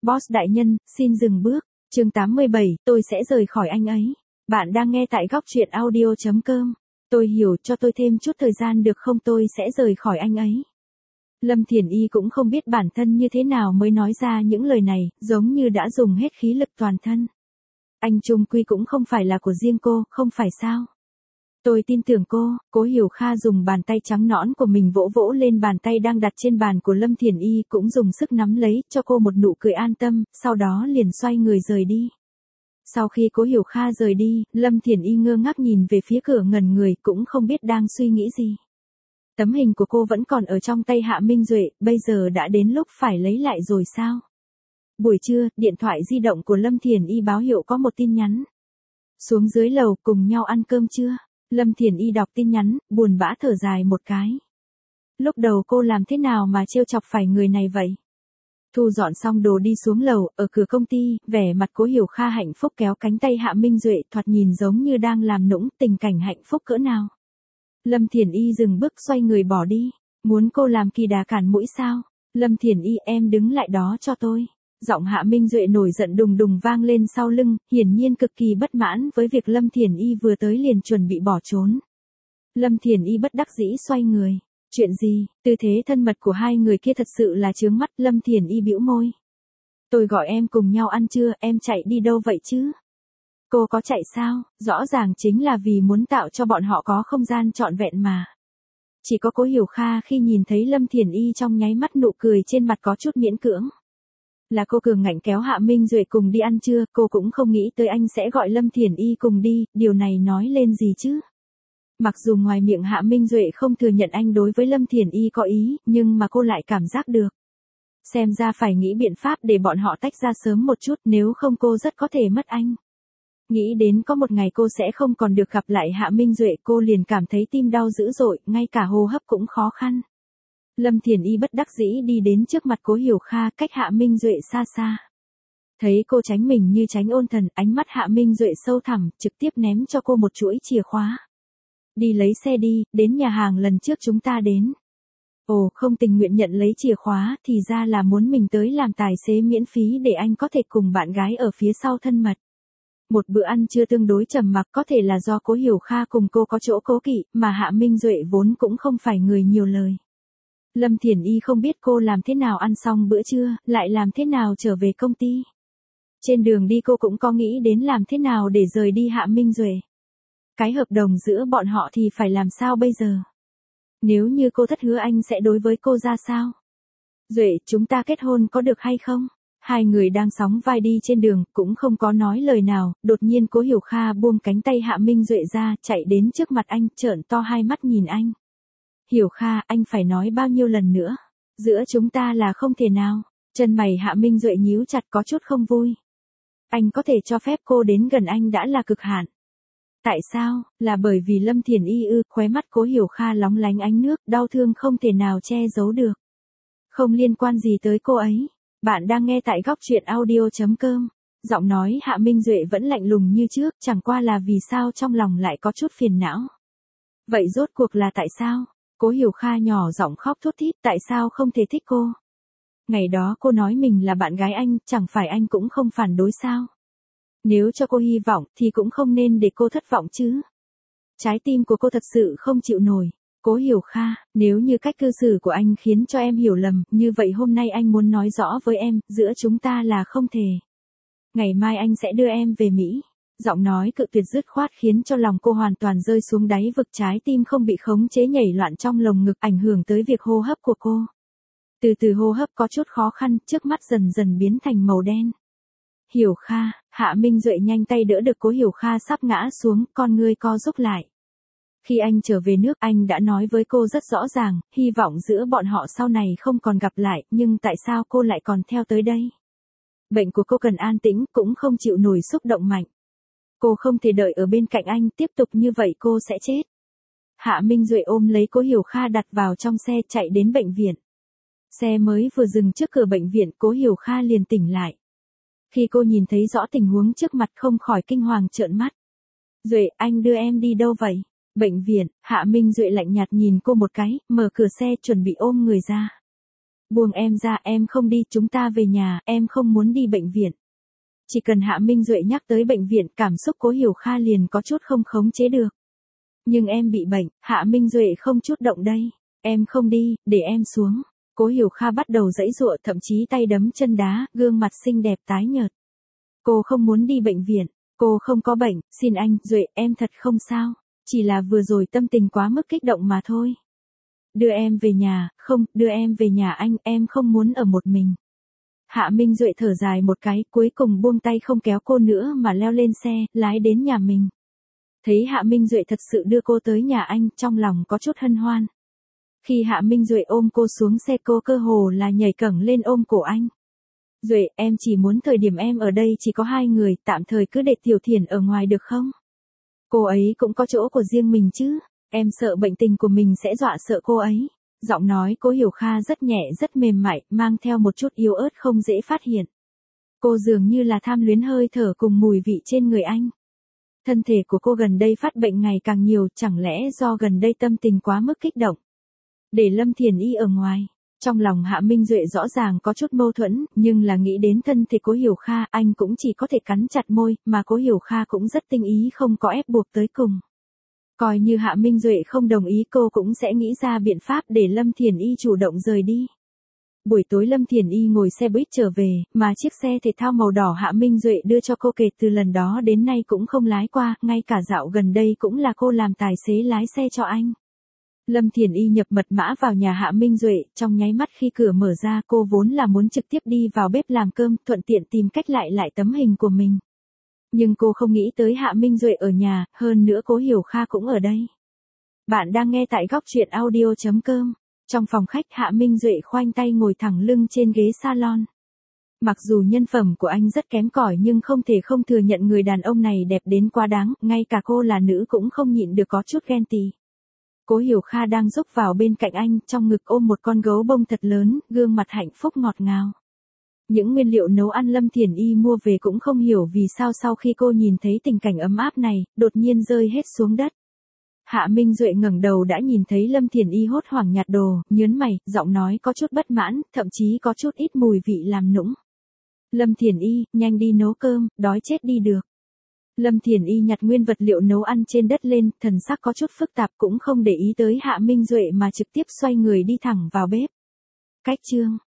Boss đại nhân, xin dừng bước. Chương 87, tôi sẽ rời khỏi anh ấy. Bạn đang nghe tại góc truyện audio.com. Tôi hiểu, cho tôi thêm chút thời gian được không, tôi sẽ rời khỏi anh ấy. Lâm Thiển Y cũng không biết bản thân như thế nào mới nói ra những lời này, giống như đã dùng hết khí lực toàn thân. Anh chung quy cũng không phải là của riêng cô, không phải sao? Tôi tin tưởng cô. Cố Hiểu Kha dùng bàn tay trắng nõn của mình vỗ vỗ lên bàn tay đang đặt trên bàn của Lâm Thiển Y, cũng dùng sức nắm lấy, cho cô một nụ cười an tâm, sau đó liền xoay người rời đi. Sau khi Cố Hiểu Kha rời đi, Lâm Thiển Y ngơ ngác nhìn về phía cửa ngẩn người, cũng không biết đang suy nghĩ gì. Tấm hình của cô vẫn còn ở trong tay Hạ Minh Duệ, bây giờ đã đến lúc phải lấy lại rồi sao? Buổi trưa, điện thoại di động của Lâm Thiển Y báo hiệu có một tin nhắn. Xuống dưới lầu, cùng nhau ăn cơm trưa. Lâm Thiển Y đọc tin nhắn, buồn bã thở dài một cái. Lúc đầu cô làm thế nào mà trêu chọc phải người này vậy? Thu dọn xong đồ đi xuống lầu, ở cửa công ty, vẻ mặt Cố Hiểu Kha hạnh phúc kéo cánh tay Hạ Minh Duệ, thoạt nhìn giống như đang làm nũng, tình cảnh hạnh phúc cỡ nào. Lâm Thiển Y dừng bước xoay người bỏ đi. Muốn cô làm kỳ đà cản mũi sao? Lâm Thiển Y, em đứng lại đó cho tôi. Giọng Hạ Minh Duệ nổi giận đùng đùng vang lên sau lưng, hiển nhiên cực kỳ bất mãn với việc Lâm Thiển Y vừa tới liền chuẩn bị bỏ trốn. Lâm Thiển Y bất đắc dĩ xoay người. Chuyện gì? Tư thế thân mật của hai người kia thật sự là chướng mắt. Lâm Thiển Y bĩu môi. Tôi gọi em cùng nhau ăn trưa, em chạy đi đâu vậy chứ? Cô có chạy sao? Rõ ràng chính là vì muốn tạo cho bọn họ có không gian trọn vẹn mà. Chỉ có Cố Hiểu Kha khi nhìn thấy Lâm Thiển Y trong nháy mắt nụ cười trên mặt có chút miễn cưỡng. Là cô cường ngạnh kéo Hạ Minh Duệ cùng đi ăn trưa, cô cũng không nghĩ tới anh sẽ gọi Lâm Thiển Y cùng đi, điều này nói lên gì chứ? Mặc dù ngoài miệng Hạ Minh Duệ không thừa nhận anh đối với Lâm Thiển Y có ý, nhưng mà cô lại cảm giác được. Xem ra phải nghĩ biện pháp để bọn họ tách ra sớm một chút, nếu không cô rất có thể mất anh. Nghĩ đến có một ngày cô sẽ không còn được gặp lại Hạ Minh Duệ, cô liền cảm thấy tim đau dữ dội, ngay cả hô hấp cũng khó khăn. Lâm Thiển Y bất đắc dĩ đi đến trước mặt Cố Hiểu Kha, cách Hạ Minh Duệ xa xa. Thấy cô tránh mình như tránh ôn thần, ánh mắt Hạ Minh Duệ sâu thẳm, trực tiếp ném cho cô một chuỗi chìa khóa. Đi lấy xe đi, đến nhà hàng lần trước chúng ta đến. Ồ, không tình nguyện nhận lấy chìa khóa, thì ra là muốn mình tới làm tài xế miễn phí để anh có thể cùng bạn gái ở phía sau thân mật. Một bữa ăn trưa tương đối trầm mặc, có thể là do Cố Hiểu Kha cùng cô có chỗ cố kỵ, mà Hạ Minh Duệ vốn cũng không phải người nhiều lời. Lâm Thiển Y không biết cô làm thế nào ăn xong bữa trưa, lại làm thế nào trở về công ty. Trên đường đi cô cũng có nghĩ đến làm thế nào để rời đi Hạ Minh Duệ. Cái hợp đồng giữa bọn họ thì phải làm sao bây giờ? Nếu như cô thất hứa anh sẽ đối với cô ra sao? Duệ, chúng ta kết hôn có được hay không? Hai người đang sóng vai đi trên đường, cũng không có nói lời nào, đột nhiên Cố Hiểu Kha buông cánh tay Hạ Minh Duệ ra, chạy đến trước mặt anh, trợn to hai mắt nhìn anh. Hiểu Kha, anh phải nói bao nhiêu lần nữa? Giữa chúng ta là không thể nào. Chân mày Hạ Minh Duệ nhíu chặt có chút không vui. Anh có thể cho phép cô đến gần anh đã là cực hạn. Tại sao? Là bởi vì Lâm Thiển Y ư? Khóe mắt Cố Hiểu Kha lóng lánh ánh nước, đau thương không thể nào che giấu được. Không liên quan gì tới cô ấy. Bạn đang nghe tại góc truyện audio.com. Giọng nói Hạ Minh Duệ vẫn lạnh lùng như trước, chẳng qua là vì sao trong lòng lại có chút phiền não. Vậy rốt cuộc là tại sao? Cố Hiểu Kha nhỏ giọng khóc thút thít, tại sao không thể thích cô? Ngày đó cô nói mình là bạn gái anh, chẳng phải anh cũng không phản đối sao? Nếu cho cô hy vọng thì cũng không nên để cô thất vọng chứ. Trái tim của cô thật sự không chịu nổi. Cố Hiểu Kha, nếu như cách cư xử của anh khiến cho em hiểu lầm, như vậy hôm nay anh muốn nói rõ với em, giữa chúng ta là không thể. Ngày mai anh sẽ đưa em về Mỹ. Giọng nói cự tuyệt dứt khoát khiến cho lòng cô hoàn toàn rơi xuống đáy vực, trái tim không bị khống chế nhảy loạn trong lồng ngực, ảnh hưởng tới việc hô hấp của cô. Từ từ hô hấp có chút khó khăn, trước mắt dần dần biến thành màu đen. Hiểu Kha, Hạ Minh Duệ nhanh tay đỡ được Cố Hiểu Kha sắp ngã xuống, con ngươi co rúm lại. Khi anh trở về nước, anh đã nói với cô rất rõ ràng, hy vọng giữa bọn họ sau này không còn gặp lại, nhưng tại sao cô lại còn theo tới đây? Bệnh của cô cần an tĩnh, cũng không chịu nổi xúc động mạnh. Cô không thể đợi ở bên cạnh anh, tiếp tục như vậy cô sẽ chết. Hạ Minh Duệ ôm lấy Cố Hiểu Kha đặt vào trong xe, chạy đến bệnh viện. Xe mới vừa dừng trước cửa bệnh viện, Cố Hiểu Kha liền tỉnh lại. Khi cô nhìn thấy rõ tình huống trước mặt không khỏi kinh hoàng trợn mắt. Duệ, anh đưa em đi đâu vậy? Bệnh viện. Hạ Minh Duệ lạnh nhạt nhìn cô một cái, mở cửa xe chuẩn bị ôm người ra. Buông em ra, em không đi, chúng ta về nhà, em không muốn đi bệnh viện. Chỉ cần Hạ Minh Duệ nhắc tới bệnh viện, cảm xúc Cố Hiểu Kha liền có chút không khống chế được. Nhưng em bị bệnh, Hạ Minh Duệ không chút động đây. Em không đi, để em xuống. Cố Hiểu Kha bắt đầu giãy giụa, thậm chí tay đấm chân đá, gương mặt xinh đẹp tái nhợt. Cô không muốn đi bệnh viện. Cô không có bệnh, xin anh, Duệ, em thật không sao. Chỉ là vừa rồi tâm tình quá mức kích động mà thôi. Đưa em về nhà, không, đưa em về nhà anh, em không muốn ở một mình. Hạ Minh Duệ thở dài một cái, cuối cùng buông tay không kéo cô nữa mà leo lên xe, lái đến nhà mình. Thấy Hạ Minh Duệ thật sự đưa cô tới nhà anh, trong lòng có chút hân hoan. Khi Hạ Minh Duệ ôm cô xuống xe, cô cơ hồ là nhảy cẫng lên ôm cổ anh. Duệ, em chỉ muốn thời điểm em ở đây chỉ có hai người, tạm thời cứ để Tiểu Thiển ở ngoài được không? Cô ấy cũng có chỗ của riêng mình chứ, em sợ bệnh tình của mình sẽ dọa sợ cô ấy. Giọng nói Cố Hiểu Kha rất nhẹ rất mềm mại, mang theo một chút yếu ớt không dễ phát hiện. Cô dường như là tham luyến hơi thở cùng mùi vị trên người anh. Thân thể của cô gần đây phát bệnh ngày càng nhiều, chẳng lẽ do gần đây tâm tình quá mức kích động. Để Lâm Thiển Y ở ngoài. Trong lòng Hạ Minh Duệ rõ ràng có chút mâu thuẫn, nhưng là nghĩ đến thân thể Cố Hiểu Kha, anh cũng chỉ có thể cắn chặt môi, mà Cố Hiểu Kha cũng rất tinh ý không có ép buộc tới cùng. Coi như Hạ Minh Duệ không đồng ý, cô cũng sẽ nghĩ ra biện pháp để Lâm Thiển Y chủ động rời đi. Buổi tối Lâm Thiển Y ngồi xe buýt trở về, mà chiếc xe thể thao màu đỏ Hạ Minh Duệ đưa cho cô kể từ lần đó đến nay cũng không lái qua, ngay cả dạo gần đây cũng là cô làm tài xế lái xe cho anh. Lâm Thiển Y nhập mật mã vào nhà Hạ Minh Duệ, trong nháy mắt khi cửa mở ra cô vốn là muốn trực tiếp đi vào bếp làm cơm, thuận tiện tìm cách lại tấm hình của mình. Nhưng cô không nghĩ tới Hạ Minh Duệ ở nhà, hơn nữa Cố Hiểu Kha cũng ở đây. Bạn đang nghe tại góc truyện audio.com. Trong phòng khách Hạ Minh Duệ khoanh tay ngồi thẳng lưng trên ghế salon. Mặc dù nhân phẩm của anh rất kém cỏi nhưng không thể không thừa nhận người đàn ông này đẹp đến quá đáng, ngay cả cô là nữ cũng không nhịn được có chút ghen tị. Cố Hiểu Kha đang rúc vào bên cạnh anh, trong ngực ôm một con gấu bông thật lớn, gương mặt hạnh phúc ngọt ngào. Những nguyên liệu nấu ăn Lâm Thiển Y mua về cũng không hiểu vì sao sau khi cô nhìn thấy tình cảnh ấm áp này, đột nhiên rơi hết xuống đất. Hạ Minh Duệ ngẩng đầu đã nhìn thấy Lâm Thiển Y hốt hoảng nhặt đồ, nhớn mày, giọng nói có chút bất mãn, thậm chí có chút ít mùi vị làm nũng. Lâm Thiển Y, nhanh đi nấu cơm, đói chết đi được. Lâm Thiển Y nhặt nguyên vật liệu nấu ăn trên đất lên, thần sắc có chút phức tạp cũng không để ý tới Hạ Minh Duệ mà trực tiếp xoay người đi thẳng vào bếp. Cách chương